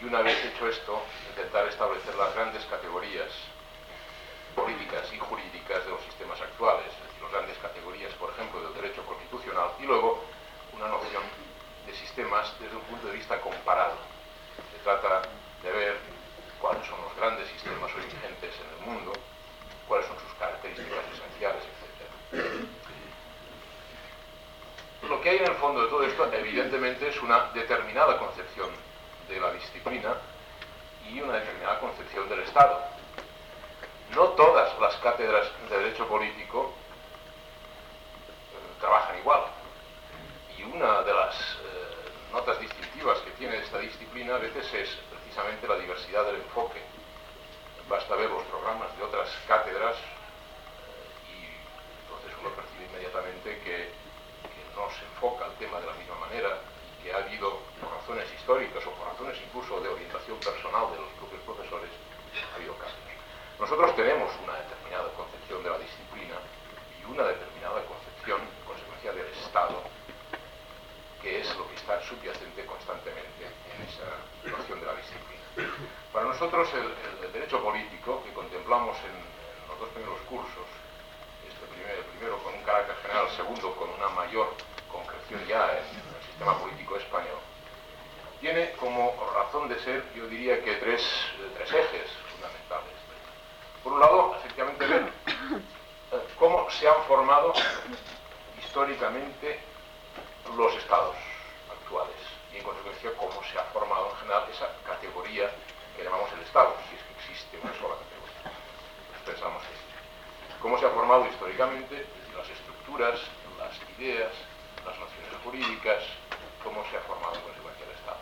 y una vez hecho esto, intentar establecer las grandes categorías políticas y jurídicas de los sistemas actuales, es decir, las grandes categorías, por ejemplo, del derecho constitucional, y luego una noción de sistemas desde un punto de vista comparado. Se trata de ver cuáles son los grandes sistemas hoy vigentes en el mundo, cuáles son sus características esenciales, etc. Lo que hay en el fondo de todo esto, evidentemente, es una determinada concepción de la disciplina y una determinada concepción del Estado. No todas las cátedras de derecho político trabajan igual. Y una de las notas distintivas que tiene esta disciplina a veces es precisamente la diversidad del enfoque. Basta ver los programas de otras cátedras y entonces uno percibe inmediatamente que no se enfoca el tema de la misma manera y que ha habido, por razones históricas o por razones incluso de orientación personal de los propios profesores, ha habido cambios. Nosotros tenemos una determinada concepción de la disciplina y una determinada concepción, en consecuencia, del Estado, que es lo que está subyacente constantemente en esa noción de la disciplina. Para nosotros el derecho político que contemplamos en los dos primeros cursos, el primero con un carácter general, el segundo con una mayor concreción ya en el sistema político español, tiene como razón de ser, yo diría que tres ejes fundamentales. Por un lado, efectivamente, ver cómo se han formado históricamente los estados actuales y, en consecuencia, cómo se ha formado en general esa categoría que llamamos el Estado, si es que existe una sola categoría. Pues pensamos que sí. Cómo se ha formado históricamente las estructuras, las ideas, las nociones jurídicas, cómo se ha formado en consecuencia el Estado.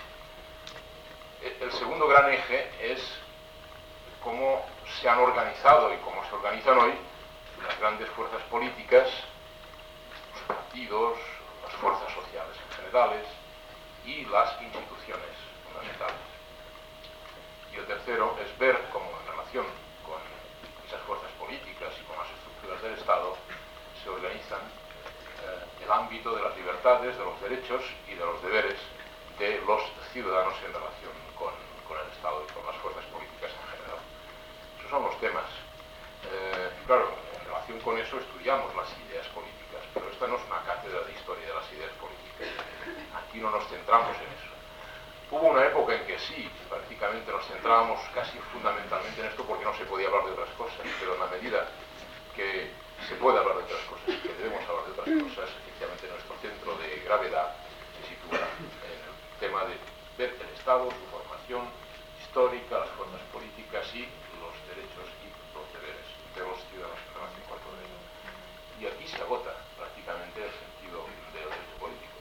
El segundo gran eje es cómo se han organizado y cómo se organizan hoy las grandes fuerzas políticas, los partidos, las fuerzas sociales en generales y las instituciones fundamentales. Y el tercero es ver cómo en relación con esas fuerzas políticas y con las estructuras del Estado se organizan el ámbito de las libertades, de los derechos y de los deberes de los ciudadanos en relación con el Estado y con las fuerzas políticas en general. Esos son los temas. Claro, en relación con eso estudiamos las ideas políticas, pero esta no es una cátedra de historia de las ideas políticas. Aquí no nos centramos en eso. Hubo una época en que sí, prácticamente nos centrábamos casi fundamentalmente en esto porque no se podía hablar de otras cosas, pero en la medida que se puede hablar de otras cosas, que debemos hablar de otras cosas, efectivamente nuestro centro de gravedad se sitúa en el tema de ver el Estado, su formación histórica, las fuerzas políticas y los derechos y los deberes de los ciudadanos en relación con todo ello. Y aquí se agota prácticamente el sentido del derecho político.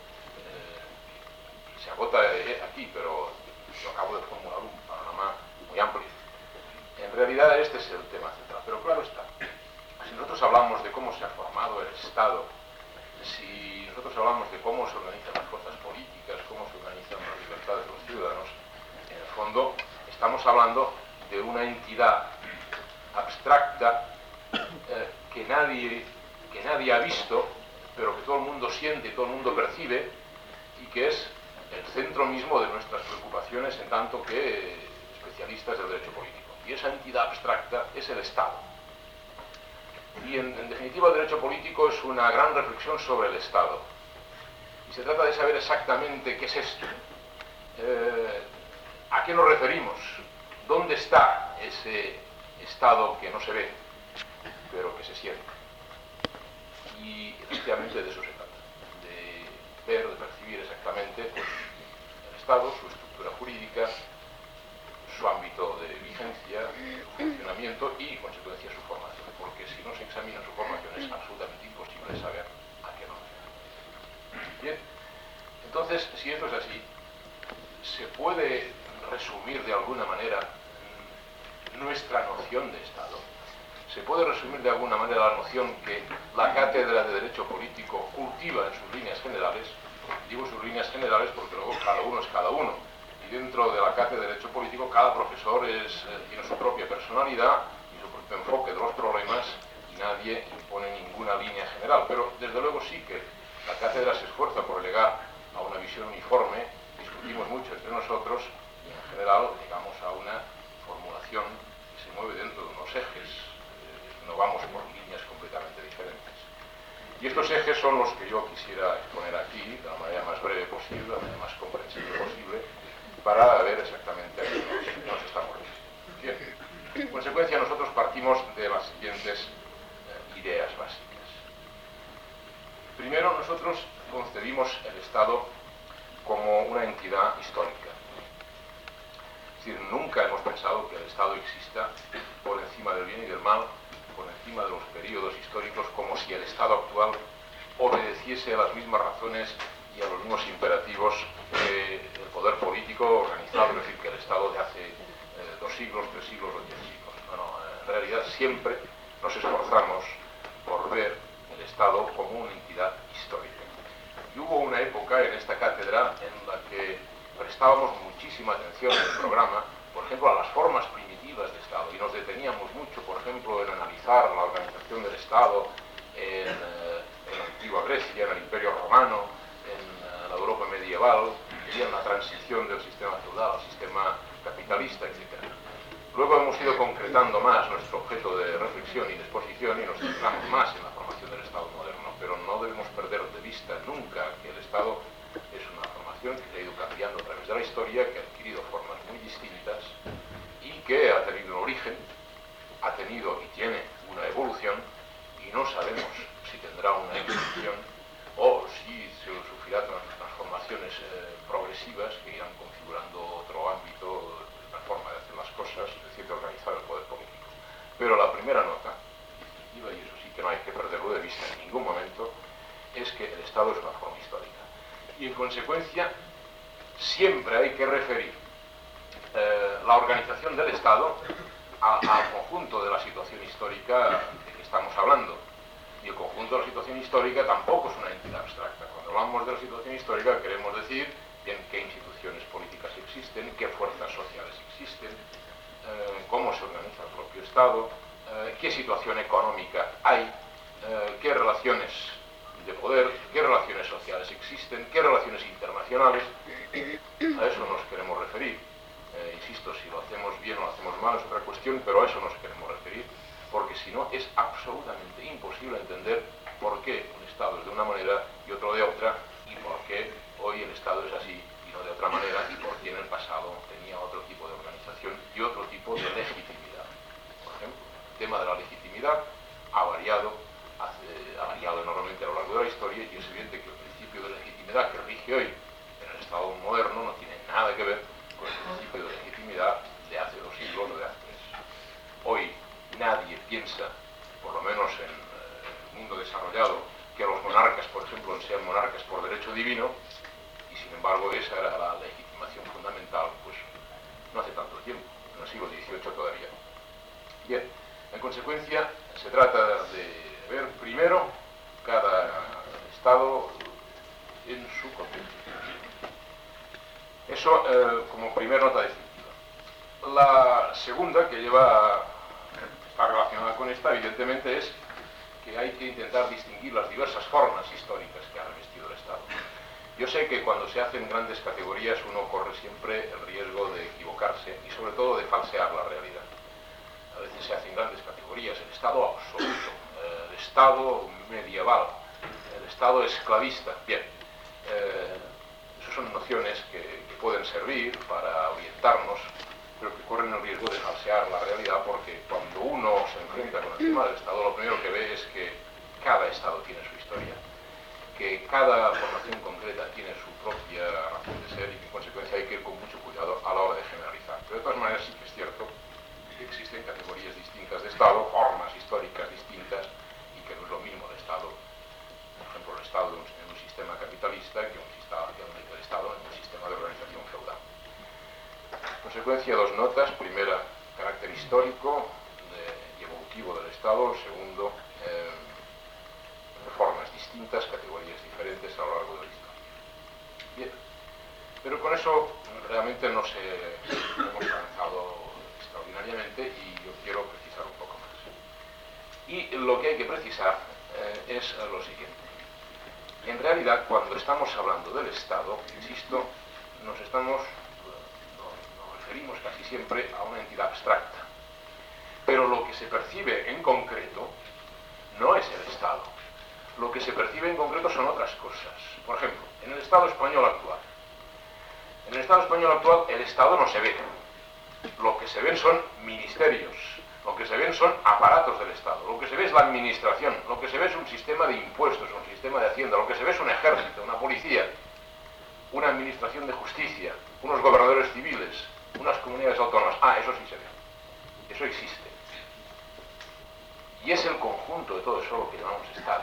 Se agota aquí, pero yo acabo de formular un panorama muy amplio. En realidad este es el tema central, pero claro está. Si nosotros hablamos de cómo se ha formado el Estado, si nosotros hablamos de cómo se organizan las fuerzas políticas, cómo se organizan las libertades de los ciudadanos, en el fondo estamos hablando de una entidad abstracta que nadie ha visto, pero que todo el mundo siente, todo el mundo percibe, y que es el centro mismo de nuestras preocupaciones en tanto que especialistas del derecho político. Y esa entidad abstracta es el Estado. Y en definitiva el derecho político es una gran reflexión sobre el Estado. Y se trata de saber exactamente qué es esto, a qué nos referimos, dónde está ese Estado que no se ve, pero que se siente. Y efectivamente de eso se trata, de ver, de percibir exactamente pues, el Estado, su estructura jurídica, su ámbito de vigencia, su funcionamiento y, en consecuencia, su formación. Porque si no se examina su formación es absolutamente imposible saber a qué nos referimos. Bien, entonces, si esto es así, se puede resumir de alguna manera nuestra noción de Estado. Se puede resumir de alguna manera la noción que la cátedra de Derecho Político cultiva en sus líneas generales. Digo sus líneas generales porque luego cada uno es cada uno. Y dentro de la cátedra de Derecho Político cada profesor tiene su propia personalidad y su propio enfoque de los problemas y nadie impone ninguna línea general. Pero desde luego sí que la cátedra se esfuerza por llegar a una visión uniforme, discutimos mucho entre nosotros federal llegamos a una formulación que se mueve dentro de unos ejes, no vamos por líneas completamente diferentes. Y estos ejes son los que yo quisiera exponer aquí de la manera más breve posible, de la manera más comprensible posible, para ver exactamente a qué nos estamos refiriendo. Bien. En consecuencia, nosotros partimos de las siguientes ideas básicas. Primero, nosotros concebimos el Estado como una entidad histórica. Es decir, nunca hemos pensado que el Estado exista por encima del bien y del mal, por encima de los periodos históricos, como si el Estado actual obedeciese a las mismas razones y a los mismos imperativos que el poder político organizado, es decir, que el Estado de hace 2 siglos, 3 siglos o 10 siglos. Bueno, en realidad siempre nos esforzamos por ver el Estado como una entidad histórica. Y hubo una época en esta cátedra en la que prestábamos muchísima atención en el programa, por ejemplo, a las formas primitivas de Estado, y nos deteníamos mucho, por ejemplo, en analizar la organización del Estado en la antigua Grecia, en el Imperio Romano, en la Europa medieval, y en la transición del sistema feudal al sistema capitalista, etc. Luego hemos ido concretando más nuestro objeto de reflexión y de exposición y nos centramos más en la formación del Estado moderno, pero no debemos perder de vista nunca que el Estado es una formación que se ha ido cambiando a través de la historia, que ha adquirido formas muy distintas y que ha tenido un origen, ha tenido y tiene una evolución, y no sabemos si tendrá una evolución o si se sufrirá transformaciones progresivas que irán configurando otro ámbito, una forma de hacer las cosas, es decir, de organizar el poder político. Pero la primera nota, y eso sí que no hay que perderlo de vista en ningún momento, es que el Estado es una forma histórica. Y en consecuencia, siempre hay que referir la organización del Estado al conjunto de la situación histórica de que estamos hablando. Y el conjunto de la situación histórica tampoco es una entidad abstracta. Cuando hablamos de la situación histórica queremos decir bien qué instituciones políticas existen, qué fuerzas sociales existen, cómo se organiza el propio Estado, qué situación económica hay, qué relaciones de poder, qué relaciones sociales existen, qué relaciones internacionales. A eso nos queremos referir. Insisto, si lo hacemos bien o lo hacemos mal es otra cuestión, pero a eso nos queremos referir, porque si no es absolutamente imposible entender por qué un Estado es de una manera y otro de otra, y por qué hoy el Estado es así y no de otra manera, y por qué en el pasado tenía otro tipo de organización y otro tipo de legitimidad. Por ejemplo, el tema de la legitimidad ha variado enormemente a lo largo de la historia, y es evidente que el principio de legitimidad que rige hoy en el Estado moderno no tiene nada que ver con el principio de legitimidad de hace 2 siglos o de hace 3. Hoy nadie piensa, por lo menos en el mundo desarrollado, que los monarcas, por ejemplo, sean monarcas por derecho divino, y sin embargo esa era la legitimación fundamental, pues no hace tanto tiempo, en el siglo XVIII todavía. Bien, en consecuencia, se trata de ver primero cada Estado en su contexto. Eso como primera nota definitiva. La segunda, que está relacionada con esta, evidentemente, es que hay que intentar distinguir las diversas formas históricas que ha revestido el Estado. Yo sé que cuando se hacen grandes categorías uno corre siempre el riesgo de equivocarse y sobre todo de falsear la realidad. A veces se hacen grandes categorías, el Estado absoluto, el Estado medieval, el Estado esclavista. Bien, esas son nociones que pueden servir para orientarnos, pero que corren el riesgo de falsear la realidad, porque cuando uno se enfrenta con el tema del Estado, lo primero que ve es que cada Estado tiene su historia, que cada formación concreta tiene su propia razón de ser, y que en consecuencia hay que ir con mucho cuidado a la hora de generalizar. Pero de todas maneras sí que es cierto que existen categorías distintas de Estado, formas históricas distintas, y que no es lo mismo el Estado, por ejemplo, el Estado en un sistema capitalista que el Estado en un sistema de organización feudal. En consecuencia, 2 notas. Primera, carácter histórico y evolutivo del Estado. Segundo, formas distintas, categorías diferentes a lo largo de la historia. Bien, pero con eso realmente no hemos avanzado extraordinariamente, y yo quiero precisar un poco más. Y lo que hay que precisar es lo siguiente. En realidad, cuando estamos hablando del Estado, insisto, nos referimos casi siempre a una entidad abstracta. Pero lo que se percibe en concreto no es el Estado. Lo que se percibe en concreto son otras cosas. Por ejemplo, en el Estado español actual. En el Estado español actual el Estado no se ve. Lo que se ven son ministerios, lo que se ven son aparatos del Estado, lo que se ve es la administración, lo que se ve es un sistema de impuestos, un sistema de hacienda, lo que se ve es un ejército, una policía, una administración de justicia, unos gobernadores civiles, unas comunidades autónomas. Eso sí se ve, eso existe. Y es el conjunto de todo eso lo que llamamos Estado.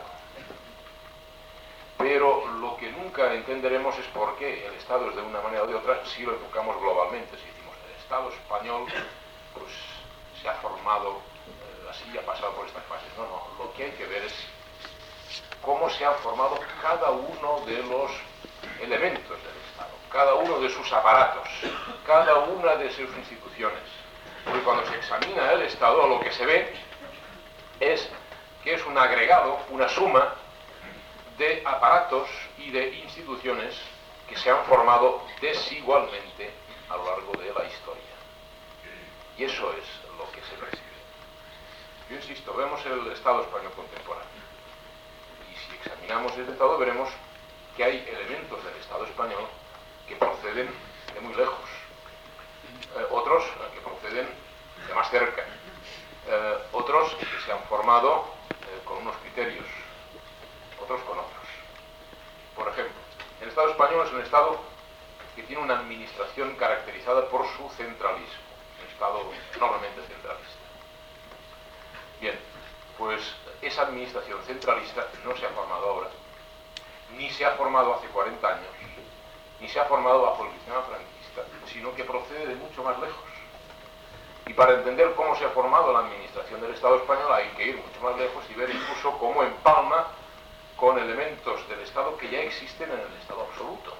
Pero lo que nunca entenderemos es por qué el Estado es de una manera o de otra si lo enfocamos globalmente, si decimos el Estado español pues se ha formado así, ha pasado por estas fases. No, lo que hay que ver es cómo se han formado cada uno de los elementos del Estado, cada uno de sus aparatos, cada una de sus instituciones. Porque cuando se examina el Estado, lo que se ve es que es un agregado, una suma de aparatos y de instituciones que se han formado desigualmente a lo largo de la historia. Y eso es lo que se percibe. Yo insisto, vemos el Estado español contemporáneo. Y si examinamos ese Estado, veremos que hay elementos del Estado español que proceden de muy lejos. Otros que proceden de más cerca. Otros que se han formado con unos criterios, otros con otros. Por ejemplo, el Estado español es un Estado que tiene una administración caracterizada por su centralismo, un Estado enormemente centralista. Bien, pues esa administración centralista no se ha formado ahora, ni se ha formado hace 40 años, ni se ha formado bajo el sistema franquista, sino que procede de mucho más lejos. Y para entender cómo se ha formado la administración del Estado español hay que ir mucho más lejos y ver incluso cómo empalma con elementos del Estado que ya existen en el Estado absoluto.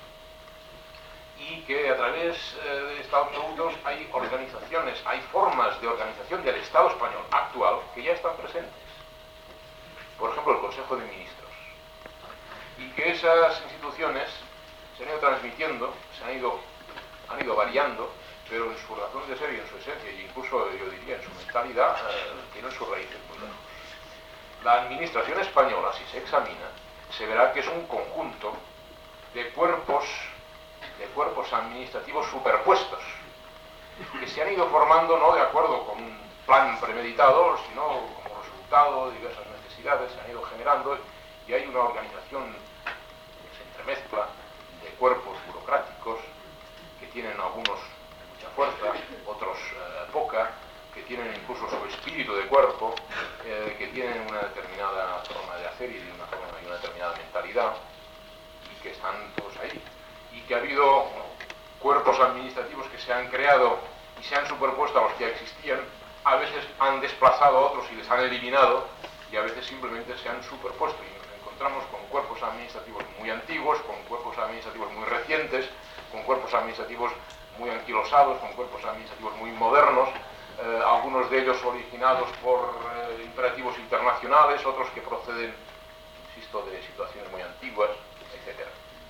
Y que a través del Estado absoluto hay organizaciones, hay formas de organización del Estado español actual que ya están presentes. Por ejemplo, el Consejo de Ministros. Y que esas instituciones se han ido transmitiendo, han ido variando, pero en su razón de ser y en su esencia, e incluso yo diría en su mentalidad, tienen sus raíces muy lejos. La administración española, si se examina, se verá que es un conjunto de cuerpos administrativos superpuestos, que se han ido formando no de acuerdo con un plan premeditado, sino como resultado de diversas necesidades, se han ido generando y hay una organización que se entremezcla de cuerpos burocráticos que tienen algunos mucha fuerza, otros poca, que tienen incluso su espíritu de cuerpo, que tienen una determinada forma de hacer y una determinada mentalidad, y que están todos ahí. Y que ha habido cuerpos administrativos que se han creado y se han superpuesto a los que ya existían, a veces han desplazado a otros y les han eliminado, y a veces simplemente se han superpuesto. Y nos encontramos con cuerpos administrativos muy antiguos, con cuerpos administrativos muy recientes, con cuerpos administrativos muy anquilosados, con cuerpos administrativos muy modernos, algunos de ellos originados por imperativos internacionales, otros que proceden, insisto, de situaciones muy antiguas, etc.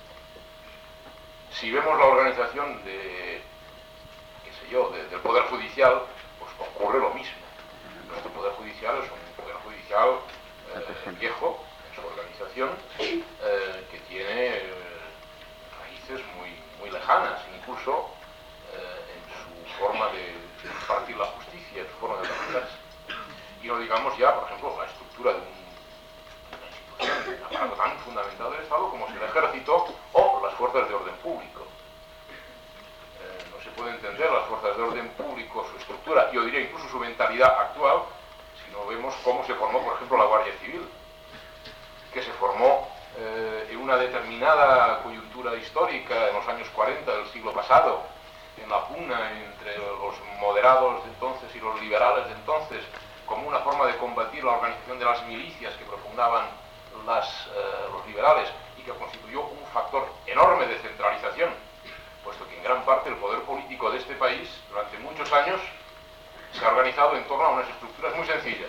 Si vemos la organización del Poder Judicial, pues ocurre lo mismo. Nuestro Poder Judicial es un Poder Judicial viejo en su organización, que tiene raíces muy lejanas, incluso en su forma de impartir la justicia, en su forma de organizarse. Y no digamos ya, por ejemplo, la estructura de una institución, un aparato tan fundamental del Estado como es el Ejército o las fuerzas de orden público. No se puede entender las fuerzas de orden público, su estructura, yo diría incluso su mentalidad actual, si no vemos cómo se formó, por ejemplo, la Guardia Civil, que se formó en una determinada coyuntura histórica en los años 40 del siglo pasado, en la pugna entre los moderados de entonces y los liberales de entonces, como una forma de combatir la organización de las milicias que propugnaban los liberales y que constituyó un factor enorme de centralización, puesto que en gran parte el poder político de este país durante muchos años se ha organizado en torno a unas estructuras muy sencillas.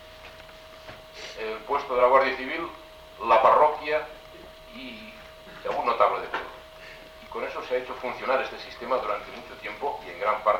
El puesto de la Guardia Civil, la parroquia y algún notable de pueblo. Y con eso se ha hecho funcionar este sistema durante mucho tiempo y en gran parte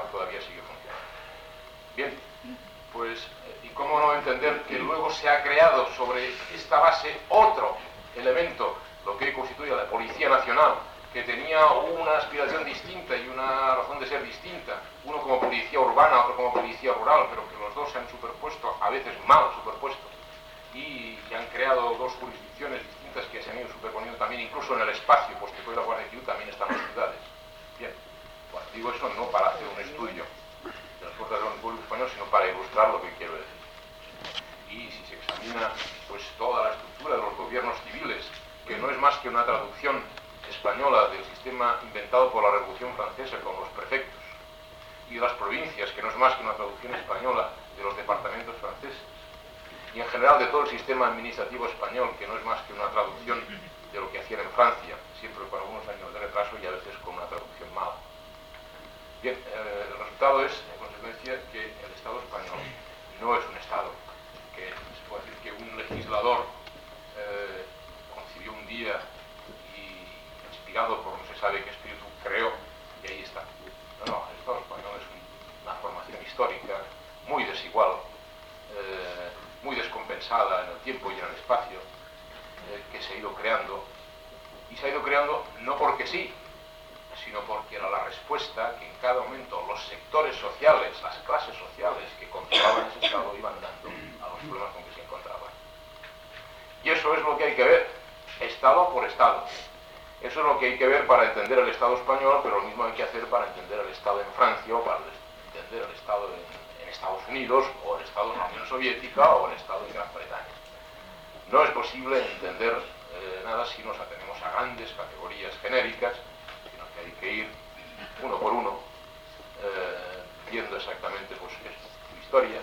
luego se ha creado sobre esta base otro elemento, lo que hoy constituye la Policía Nacional, que tenía una aspiración distinta y una razón de ser distinta, uno como policía urbana, otro como policía rural, pero que los dos se han superpuesto, a veces mal superpuesto, y han creado dos jurisdicciones distintas que se han ido superponiendo también incluso en el espacio, puesto que hoy la Guardia Civil también está en las ciudades. Bien, bueno, digo eso no para hacer un estudio de las fuerzas del orden público español, sino para ilustrar lo que quiero decir. Y si se examina pues toda la estructura de los gobiernos civiles, que no es más que una traducción española del sistema inventado por la Revolución Francesa con los prefectos, y de las provincias, que no es más que una traducción española de los departamentos franceses, y en general de todo el sistema administrativo español, que no es más que una traducción de lo que hacían en Francia, siempre con algunos años de retraso y a veces con una traducción mala. Bien, el resultado es, en consecuencia, que el Estado español no es un Estado, que se puede decir que un legislador concibió un día y, inspirado por no se sabe qué espíritu, creó, y ahí está. No, el Estado español es una formación histórica muy desigual, muy descompensada en el tiempo y en el espacio, que se ha ido creando, y se ha ido creando no porque sí, sino porque era la respuesta que en cada momento los sectores sociales, las clases sociales que controlaban ese Estado iban dando a los problemas con que se encontraban. Y eso es lo que hay que ver, Estado por Estado. Eso es lo que hay que ver para entender el Estado español, pero lo mismo hay que hacer para entender el Estado en Francia, o para entender el Estado en Estados Unidos, o el Estado en la Unión Soviética, o el Estado en Gran Bretaña. No es posible entender nada si nos atenemos a grandes categorías genéricas, sino que hay que ir uno por uno, viendo exactamente pues, su historia,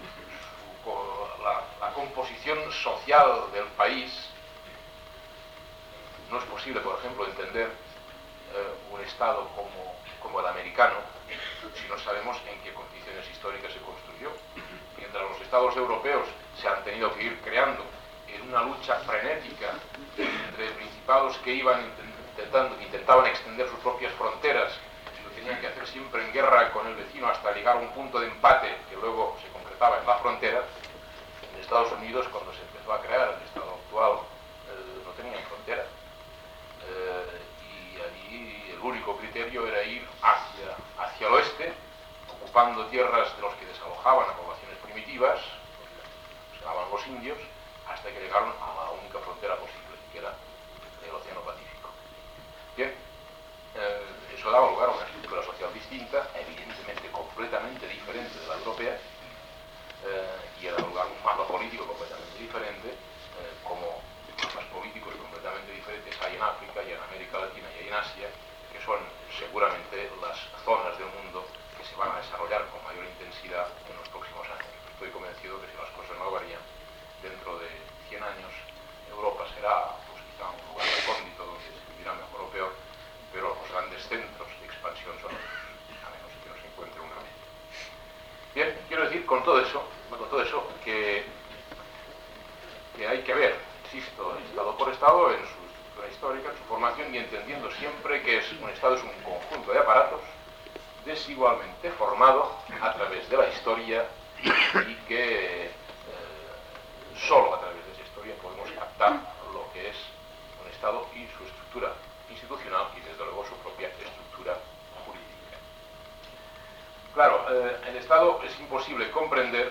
la composición social del país. No es posible, por ejemplo, entender un Estado como el americano si no sabemos en qué condiciones históricas se construyó. Mientras los Estados europeos se han tenido que ir creando en una lucha frenética entre principados que intentaban extender sus propias fronteras y lo tenían que hacer siempre en guerra con el vecino hasta llegar a un punto de empate que luego se concretaba en la frontera. En Estados Unidos, cuando se empezó a crear el Estado actual, no tenían frontera. Y allí el único criterio era ir hacia el oeste, ocupando tierras de los que desalojaban a poblaciones primitivas, se llamaban los indios, hasta que llegaron a la única frontera posible, que era el Océano Pacífico. Bien, eso daba lugar a una estructura social distinta, evidentemente completamente diferente de la europea, y era lugar a un mapa político completamente diferente, como mapas políticos completamente diferentes hay en África y en América Latina y hay en Asia, que son seguramente las zonas del mundo que se van a desarrollar con mayor intensidad en los próximos años. Estoy convencido que si las cosas no varían, dentro de 100 años Europa será pues, quizá un lugar recóndito donde se vivirá mejor o peor, pero los grandes centros de expansión son otros, a menos que no se encuentre una media. Bien, quiero decir con todo eso que hay que ver, insisto, Estado por Estado en su estructura histórica, en su formación, y entendiendo siempre que un Estado es un conjunto de aparatos desigualmente formado a través de la historia y que solo a través de esa historia podemos captar lo que es un Estado y su estructura institucional y desde luego su propia estructura jurídica. Claro, el Estado es imposible comprender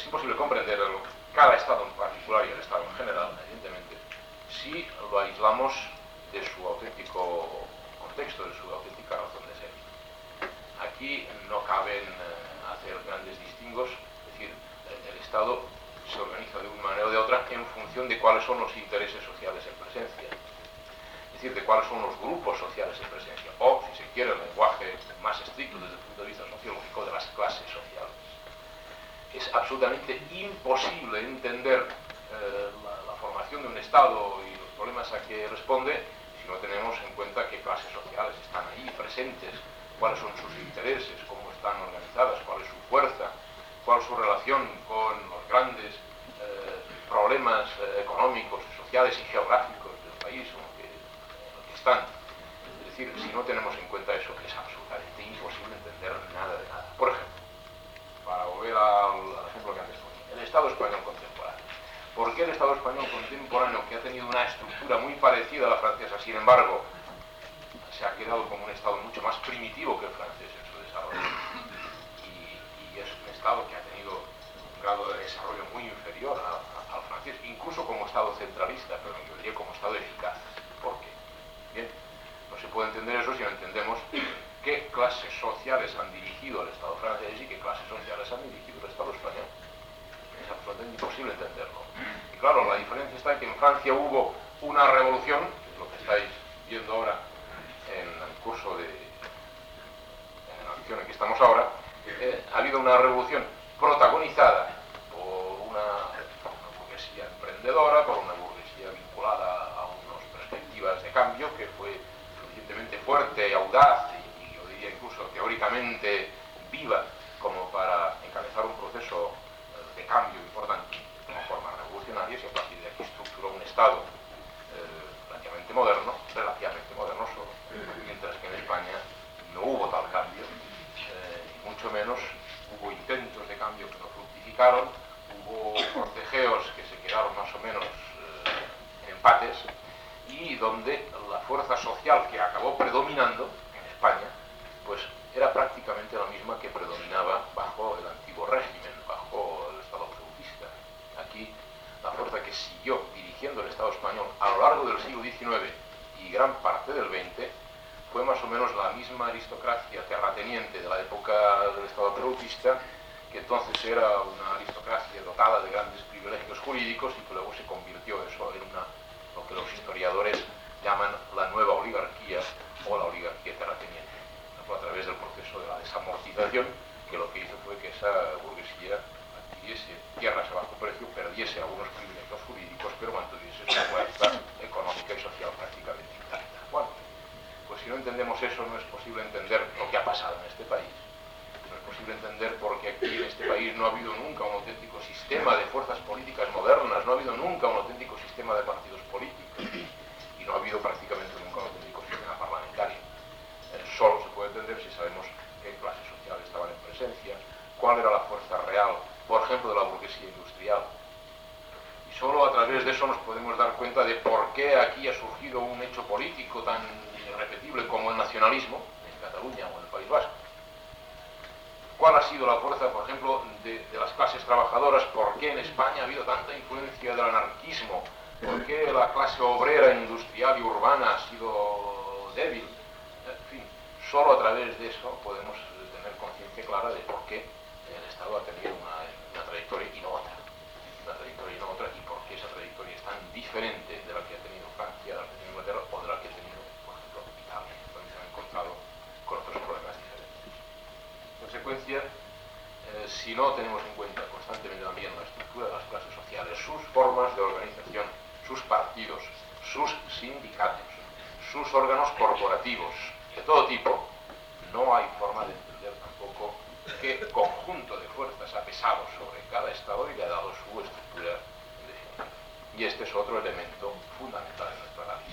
cada Estado en particular y el Estado en general, evidentemente, si lo aislamos de su auténtico contexto, de su auténtica razón de ser. Aquí no caben hacer grandes distingos, es decir, el Estado se organiza de una manera o de otra en función de cuáles son los intereses sociales en presencia, es decir, de cuáles son los grupos sociales en presencia, o, si se quiere, el lenguaje más estricto desde el punto de vista sociológico, de las clases sociales. Es absolutamente imposible entender la formación de un Estado y los problemas a que responde si no tenemos en cuenta qué clases sociales están ahí presentes, cuáles son sus intereses, cómo están organizadas, cuál es su fuerza, cuál es su relación con los grandes problemas económicos, sociales y geográficos del país en el que están. Es decir, si no tenemos en cuenta eso, es absolutamente imposible entender nada de nada. Por ejemplo, para volver al ejemplo que antes ponía, el Estado español contemporáneo. Estado español contemporáneo que ha tenido una estructura muy parecida a la francesa, sin embargo, se ha quedado como un Estado mucho más primitivo que el francés en su desarrollo. Y es un Estado que ha tenido un grado de desarrollo muy inferior al francés, incluso como Estado centralista, pero yo diría como Estado eficaz. ¿Por qué? Bien, no se puede entender eso si no entendemos qué clases sociales han dirigido el Estado francés y qué clases sociales han dirigido el Estado español. Es absolutamente imposible entenderlo. Y claro, la diferencia está en que en Francia hubo una revolución, que es lo que estáis viendo ahora en el curso en la lección en que estamos ahora. Ha habido una revolución protagonizada por una burguesía emprendedora, por una burguesía vinculada a unas perspectivas de cambio que fue suficientemente fuerte y audaz y yo diría incluso teóricamente viva como para encabezar un proceso de cambio importante como formas revolucionarias, y a partir de aquí estructuró un Estado relativamente moderno solo, mientras que en España no hubo tal cambio, y mucho menos hubo intentos de cambio que no fructificaron, hubo forcejeos que se quedaron más o menos en empates, y donde la fuerza social que acabó predominando en España, pues era prácticamente la misma que predominaba bajo el antiguo régimen, bajo el Estado absolutista. Aquí la fuerza que siguió dirigiendo el Estado español a lo largo del siglo XIX y gran parte del XX fue más o menos la misma aristocracia terrateniente de la época del Estado absolutista, que entonces era una aristocracia dotada de grandes privilegios jurídicos y que luego se convirtió eso en lo que los historiadores llaman la nueva oligarquía o la oligarquía terrateniente, a través del proceso de la desamortización, que lo que hizo fue que esa burguesía adquiriese tierras a bajo precio, perdiese algunos privilegios jurídicos, pero mantuviese su fuerza económica y social prácticamente intacta. Bueno, pues si no entendemos eso, no es posible entender lo que ha pasado en este país. No es posible entender porque aquí en este país no ha habido nunca un auténtico sistema de fuerzas políticas modernas, no ha habido nunca un auténtico sistema de partidos políticos y no ha habido prácticamente nunca un auténtico sistema parlamentario. Solo se puede entender si sabemos qué clases sociales estaban en presencia, cuál era la fuerza real, por ejemplo, de la burguesía industrial. Y solo a través de eso nos podemos dar cuenta de por qué aquí ha surgido un hecho político tan irrepetible como el nacionalismo, en Cataluña o en el País Vasco. ¿Cuál ha sido la fuerza, por ejemplo, de las clases trabajadoras? ¿Por qué en España ha habido tanta influencia del anarquismo? ¿Por qué la clase obrera, industrial y urbana ha sido débil? En fin, solo a través de eso podemos tener conciencia clara de por qué el Estado ha tenido una trayectoria y no otra. Y por qué esa trayectoria es tan diferente de la que ha tenido Francia, de la que ha tenido Inglaterra o de la que ha tenido, por ejemplo, Italia, donde se han encontrado con otros problemas diferentes. En consecuencia, si no tenemos en cuenta constantemente también la estructura de las clases sociales, sus formas de organización, sus partidos, sus sindicatos, sus órganos corporativos, de todo tipo, no hay forma de entender tampoco qué conjunto de fuerzas ha pesado sobre cada Estado y le ha dado su estructura definitiva. Y este es otro elemento fundamental en nuestro análisis.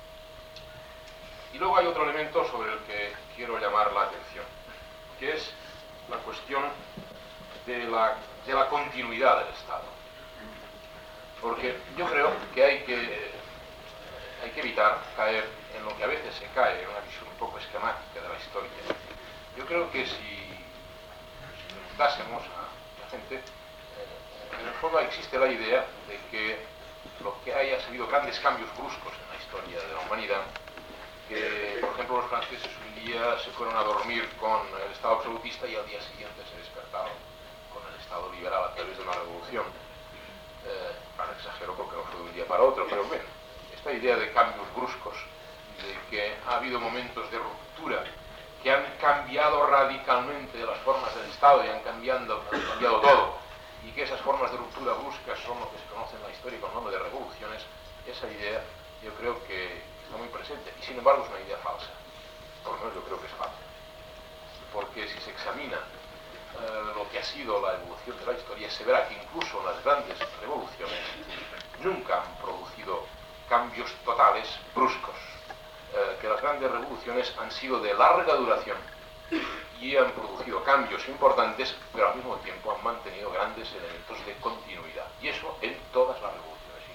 Y luego hay otro elemento sobre el que quiero llamar la atención, que es la cuestión de la continuidad del Estado. Porque yo creo que hay que evitar caer en lo que a veces se cae, en una visión un poco esquemática de la historia. Yo creo que si preguntásemos a la gente, en el fondo existe la idea de que lo que haya habido grandes cambios bruscos en la historia de la humanidad, que por ejemplo los franceses un día se fueron a dormir con el Estado absolutista y al día siguiente se despertaron con el Estado liberal a través de una revolución. Ahora exagero porque no fue de un día para otro, pero bueno, esta idea de cambios bruscos, de que ha habido momentos de ruptura que han cambiado radicalmente las formas del Estado y han cambiado todo, y que esas formas de ruptura bruscas son lo que se conoce en la historia con el nombre de revoluciones, esa idea yo creo que está muy presente, y sin embargo es una idea falsa, por lo menos yo creo que es falsa, porque si se examina lo que ha sido la evolución de la historia, se verá que incluso las grandes revoluciones nunca han producido cambios totales bruscos, que las grandes revoluciones han sido de larga duración y han producido cambios importantes, pero al mismo tiempo han mantenido grandes elementos de continuidad, y eso en todas las revoluciones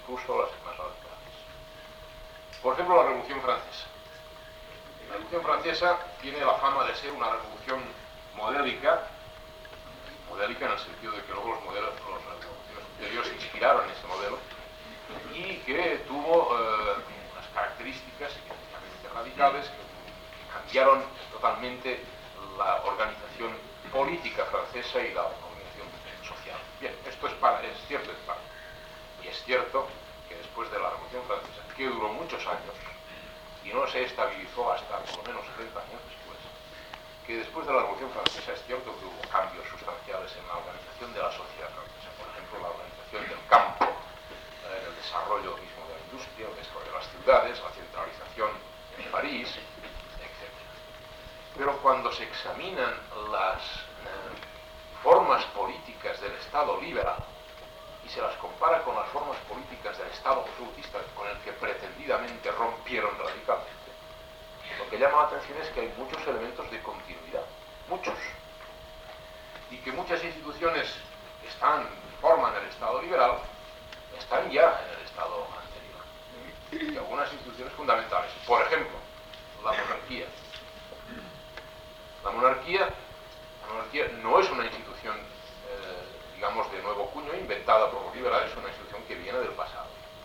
incluso las más radicales. Por ejemplo, la Revolución Francesa. La Revolución Francesa tiene la fama de ser una revolución modélica en el sentido de que luego las revoluciones anteriores se inspiraron en ese modelo, y que tuvo unas características evidentemente radicales que cambiaron totalmente la organización política francesa y la organización social. Bien, esto es cierto en parte. Y es cierto que después de la Revolución Francesa, que duró muchos años y no se estabilizó hasta por lo menos 30 años después, que después de la Revolución Francesa es cierto que hubo cambios sustanciales en la organización de la sociedad francesa. Por ejemplo, la organización del campo, el desarrollo mismo de la industria, el desarrollo de las ciudades, la centralización en París, etc. Pero cuando se examinan las formas políticas del Estado liberal y se las compara con las formas políticas del Estado absolutista, con el que pretendidamente rompieron radicalmente, lo que llama la atención es que hay muchos elementos de continuidad, muchos, y que muchas instituciones que forman el Estado liberal están ya en el Estado anterior, y algunas instituciones fundamentales. Por ejemplo, la monarquía. La monarquía no es una institución, digamos, de nuevo cuño, inventada por los liberales, es una institución que viene del pasado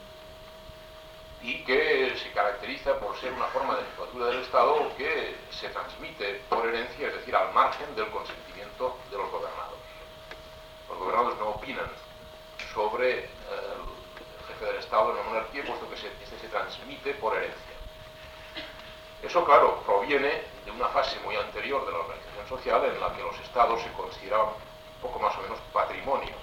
y que se caracteriza por ser una forma de jefatura del Estado que se transmite por herencia, es decir, al margen del consentimiento de los gobernados. Los gobernados no opinan sobre el jefe del Estado en la monarquía, puesto que este se transmite por herencia. Eso, claro, proviene de una fase muy anterior de la organización social en la que los estados se consideraban poco más o menos patrimonio.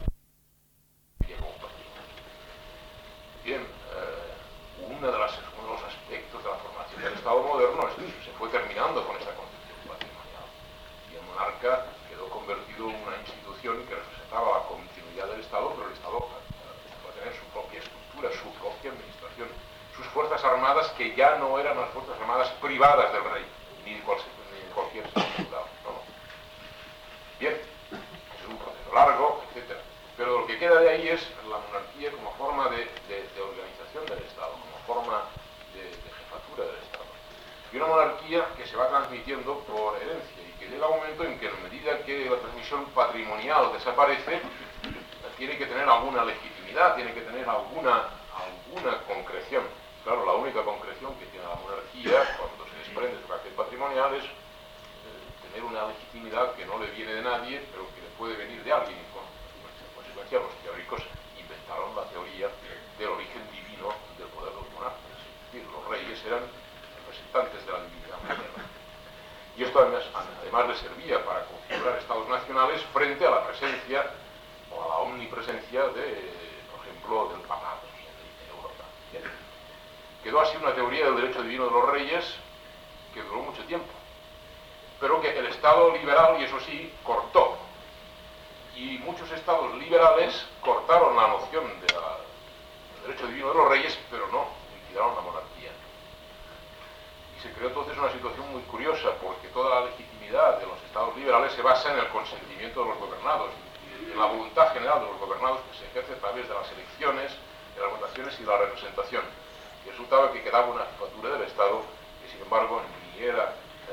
Bien, uno de los aspectos de la formación del Estado moderno es que se fue terminando con esta concepción patrimonial. Y el monarca quedó convertido en una institución que representaba la continuidad del Estado, pero el Estado va a tener su propia estructura, su propia administración, sus fuerzas armadas, que ya no eran las fuerzas armadas privadas del rey, ni de cualquier ciudadano. No. Bien, es un proceso largo, etc. Pero lo que queda de ahí es la monarquía como forma de organización del Estado, como forma de jefatura del Estado. Y una monarquía que se va transmitiendo por herencia y que llega un momento en que, a medida que la transmisión patrimonial desaparece, tiene que tener alguna legitimidad, tiene que tener alguna concreción. Claro, la única concreción que tiene la monarquía cuando se desprende de su carácter patrimonial es tener una legitimidad que no le viene de nadie, pero que le puede venir de alguien. En consecuencia, los teóricos inventaron la teoría del origen divino del poder de los monarcas. Es decir, los reyes eran representantes de la divinidad moderna. Y esto además les servía para configurar estados nacionales frente a la presencia o a la omnipresencia de, por ejemplo, del papado en Europa. Bien. Quedó así una teoría del derecho divino de los reyes que duró mucho tiempo, pero que el Estado liberal, y eso sí, cortó. Y muchos estados liberales cortaron la noción del derecho divino de los reyes, pero no liquidaron la monarquía. Y se creó entonces una situación muy curiosa, porque toda la legitimidad de los estados liberales se basa en el consentimiento de los gobernados, y en la voluntad general de los gobernados, que se ejerce a través de las elecciones, de las votaciones y de la representación. Y resultaba que quedaba una jefatura del Estado que, sin embargo, ni era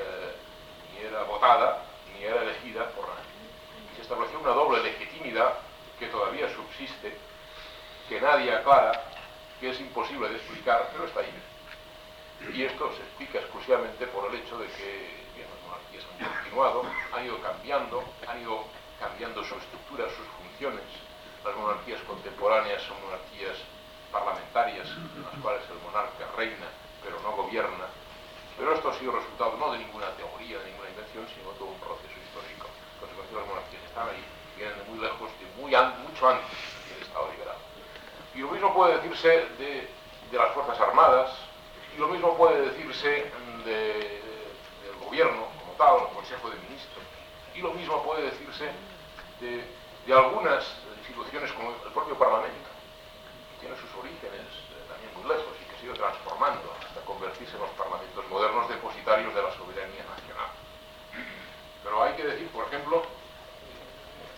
votada ni era elegida por nadie. Y se estableció una doble legitimidad que todavía subsiste, que nadie aclara, que es imposible de explicar, pero está ahí. Y esto se explica exclusivamente por el hecho de que las monarquías han continuado, han ido cambiando su estructura, sus funciones. Las monarquías contemporáneas son monarquías parlamentarias, en las cuales el monarca reina, pero no gobierna. Pero esto ha sido resultado no de ninguna teoría, de ninguna invención, sino de todo un proceso histórico. En consecuencia, las monarquías están ahí, vienen de muy lejos, mucho antes del Estado liberal. Y lo mismo puede decirse de las Fuerzas Armadas, y lo mismo puede decirse del gobierno como tal, el Consejo de Ministros, y lo mismo puede decirse de algunas instituciones como el propio Parlamento, que tiene sus orígenes también muy lejos y que se ha ido transformando hasta convertirse en los parlamentos modernos depositarios de la soberanía nacional. Pero hay que decir, por ejemplo,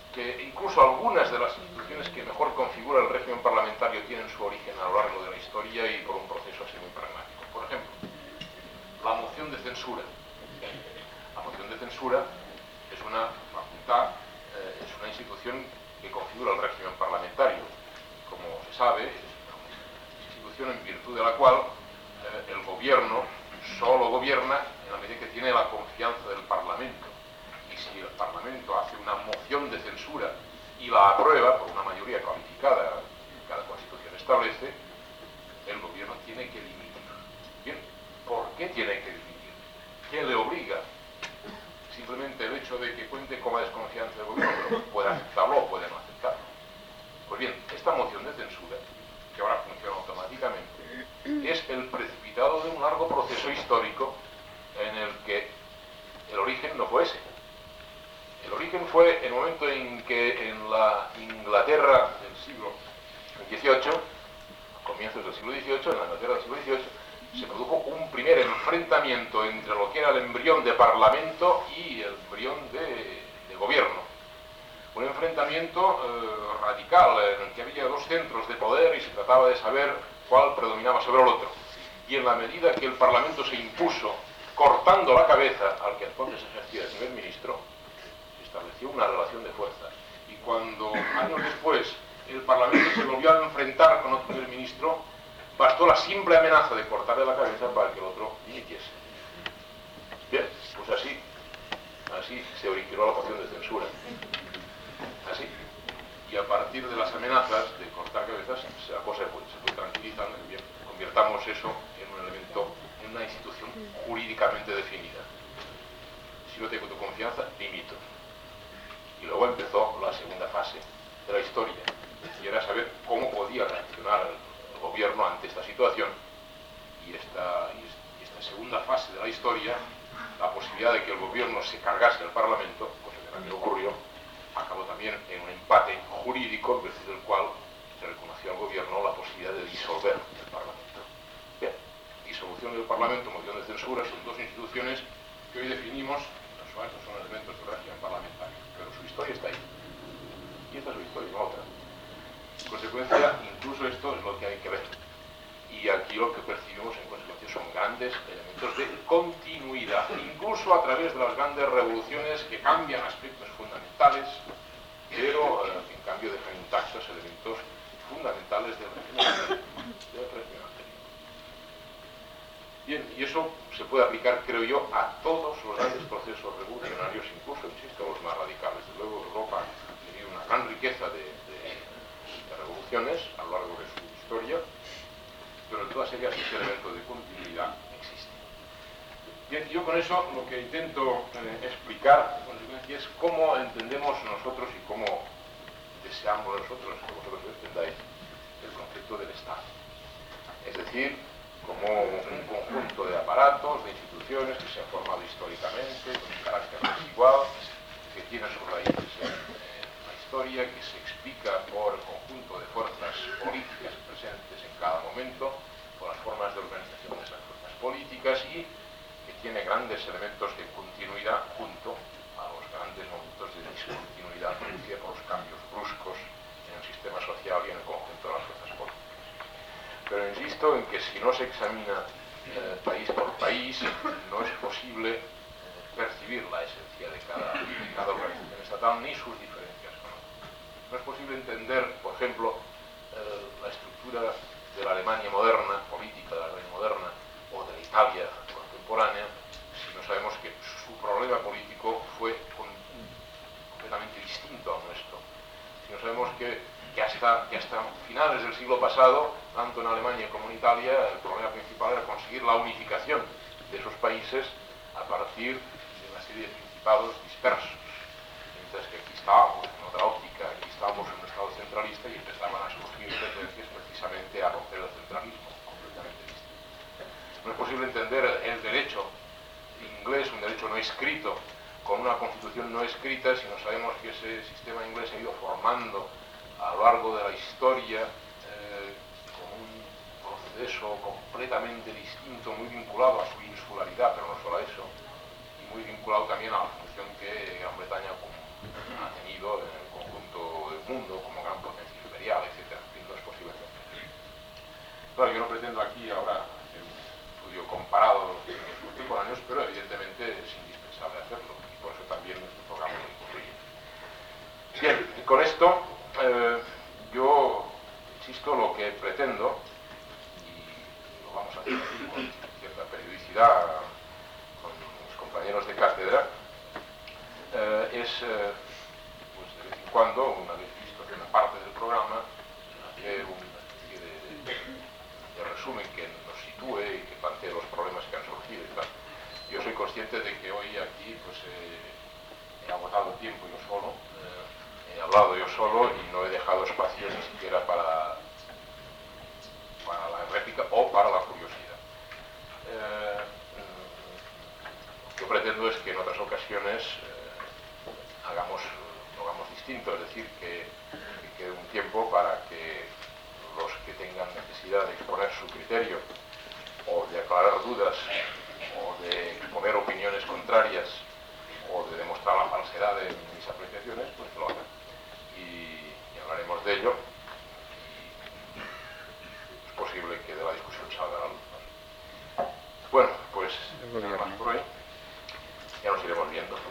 que incluso algunas de las instituciones que mejor configura el régimen parlamentario tienen su origen a lo largo de la historia y por un proceso así muy pragmático. Por ejemplo, la moción de censura. La moción de censura es una facultad, es una institución que configura el régimen parlamentario. Como se sabe, es una institución en virtud de la cual el gobierno solo gobierna en la medida que tiene la confianza del Parlamento. Y si el Parlamento hace una moción de censura y la aprueba por una mayoría cualificada que cada Constitución establece, el gobierno tiene que dimitir. Bien, ¿por qué tiene que dimitir? ¿Qué le obliga? Simplemente el hecho de que cuente con la desconfianza del gobierno, pero puede aceptarlo o puede no aceptarlo. Pues bien, esta moción de censura, que ahora funciona automáticamente, es el precipitado de un largo proceso histórico en el que el origen no fue ese. El origen fue el momento en que en la Inglaterra del siglo XVIII, a comienzos del siglo XVIII, en la Inglaterra del siglo XVIII, se produjo un primer enfrentamiento entre lo que era el embrión de parlamento y el embrión de gobierno. Un enfrentamiento radical en el que había dos centros de poder y se trataba de saber cuál predominaba sobre el otro. Y en la medida que el parlamento se impuso cortando la cabeza al que entonces ejercía el primer ministro, se estableció una relación de fuerzas. Y cuando años después el parlamento se volvió a enfrentar con otro primer ministro, bastó la simple amenaza de cortarle la cabeza para que el otro dimitiese. Bien, pues así se originó la moción de censura. Así. Y a partir de las amenazas de cortar cabezas, la cosa se fue tranquilizando. Bien, convirtamos eso en un elemento, en una institución jurídicamente definida. Si no tengo tu confianza, dimito. Y luego empezó la segunda fase de la historia, y era saber cómo podía reaccionar el gobierno ante esta situación. Y esta segunda fase de la historia, la posibilidad de que el gobierno se cargase el Parlamento, cosa que también ocurrió, acabó también en un empate jurídico, en virtud del cual se reconoció al gobierno la posibilidad de disolver el Parlamento. Bien, disolución del Parlamento, moción de censura, son dos instituciones que hoy definimos, estos son elementos del régimen parlamentario, pero su historia está ahí. Y esta es su historia, no otra. En consecuencia, incluso esto es lo que hay que ver. Y aquí lo que percibimos en consecuencia son grandes elementos de continuidad, incluso a través de las grandes revoluciones que cambian aspectos fundamentales, pero en cambio dejan intactos elementos fundamentales del régimen anterior. Bien, y eso se puede aplicar, creo yo, a todos los grandes procesos revolucionarios, incluso, insisto, los más radicales. Desde luego, Europa ha tenido una gran riqueza de revoluciones a lo largo de su historia, pero en todas ellas ese elemento de continuidad existe. Bien, yo con eso lo que intento explicar, en consecuencia, es cómo entendemos nosotros y cómo deseamos nosotros que vosotros entendáis el concepto del Estado. Es decir, como un conjunto de aparatos, de instituciones que se han formado históricamente, con un carácter desigual, que tiene sus raíces en la historia, que se explica por el conjunto de fuerzas políticas presentes en cada momento, por las formas de organización de esas fuerzas políticas y que tiene grandes elementos de continuidad junto a los grandes momentos de discontinuidad producida por los cambios bruscos en el sistema social y en el conjunto de las fuerzas políticas. Pero insisto en que si no se examina país por país, no es posible percibir la esencia de cada organización estatal ni sus diferencias con otras. No es posible entender, por ejemplo, la estructura de la Alemania moderna, política de la Alemania moderna, o de la Italia contemporánea, si no sabemos que su problema político fue completamente distinto al nuestro. Si no sabemos que hasta finales del siglo pasado, tanto en Alemania como en Italia, el problema principal era conseguir la unificación de esos países a partir de una serie de principados dispersos. Mientras que aquí estábamos en otra óptica, aquí estábamos en un estado centralista y empezaban a surgir tendencias precisamente a romper el centralismo, completamente distinto. No es posible entender el derecho inglés, un derecho no escrito, con una constitución no escrita, si no sabemos que ese sistema inglés ha ido formando a lo largo de la historia con un proceso completamente distinto, muy vinculado a su insularidad, pero no solo a eso, y muy vinculado también a la función que Gran Bretaña ha tenido en el con esto, yo, insisto, lo que pretendo, y lo vamos a hacer aquí con cierta periodicidad con mis compañeros de cátedra, es, pues de vez en cuando, una vez visto una parte del programa, hacer una especie de resumen que nos sitúe y que plantee los problemas que han surgido y tal. Yo soy consciente de que hoy aquí pues, he agotado tiempo yo solo, he hablado yo solo y no he dejado espacio ni siquiera para la réplica o para la curiosidad. Lo que yo pretendo es que en otras ocasiones lo hagamos distinto, es decir, que quede un tiempo para que los que tengan necesidad de exponer su criterio o de aclarar dudas o de exponer opiniones contrarias o de demostrar la falsedad de mis apreciaciones, pues que lo hagan. Y hablaremos de ello. Y es posible que de la discusión salga la luz, ¿no? Bueno, pues nada más por hoy. Ya nos iremos viendo.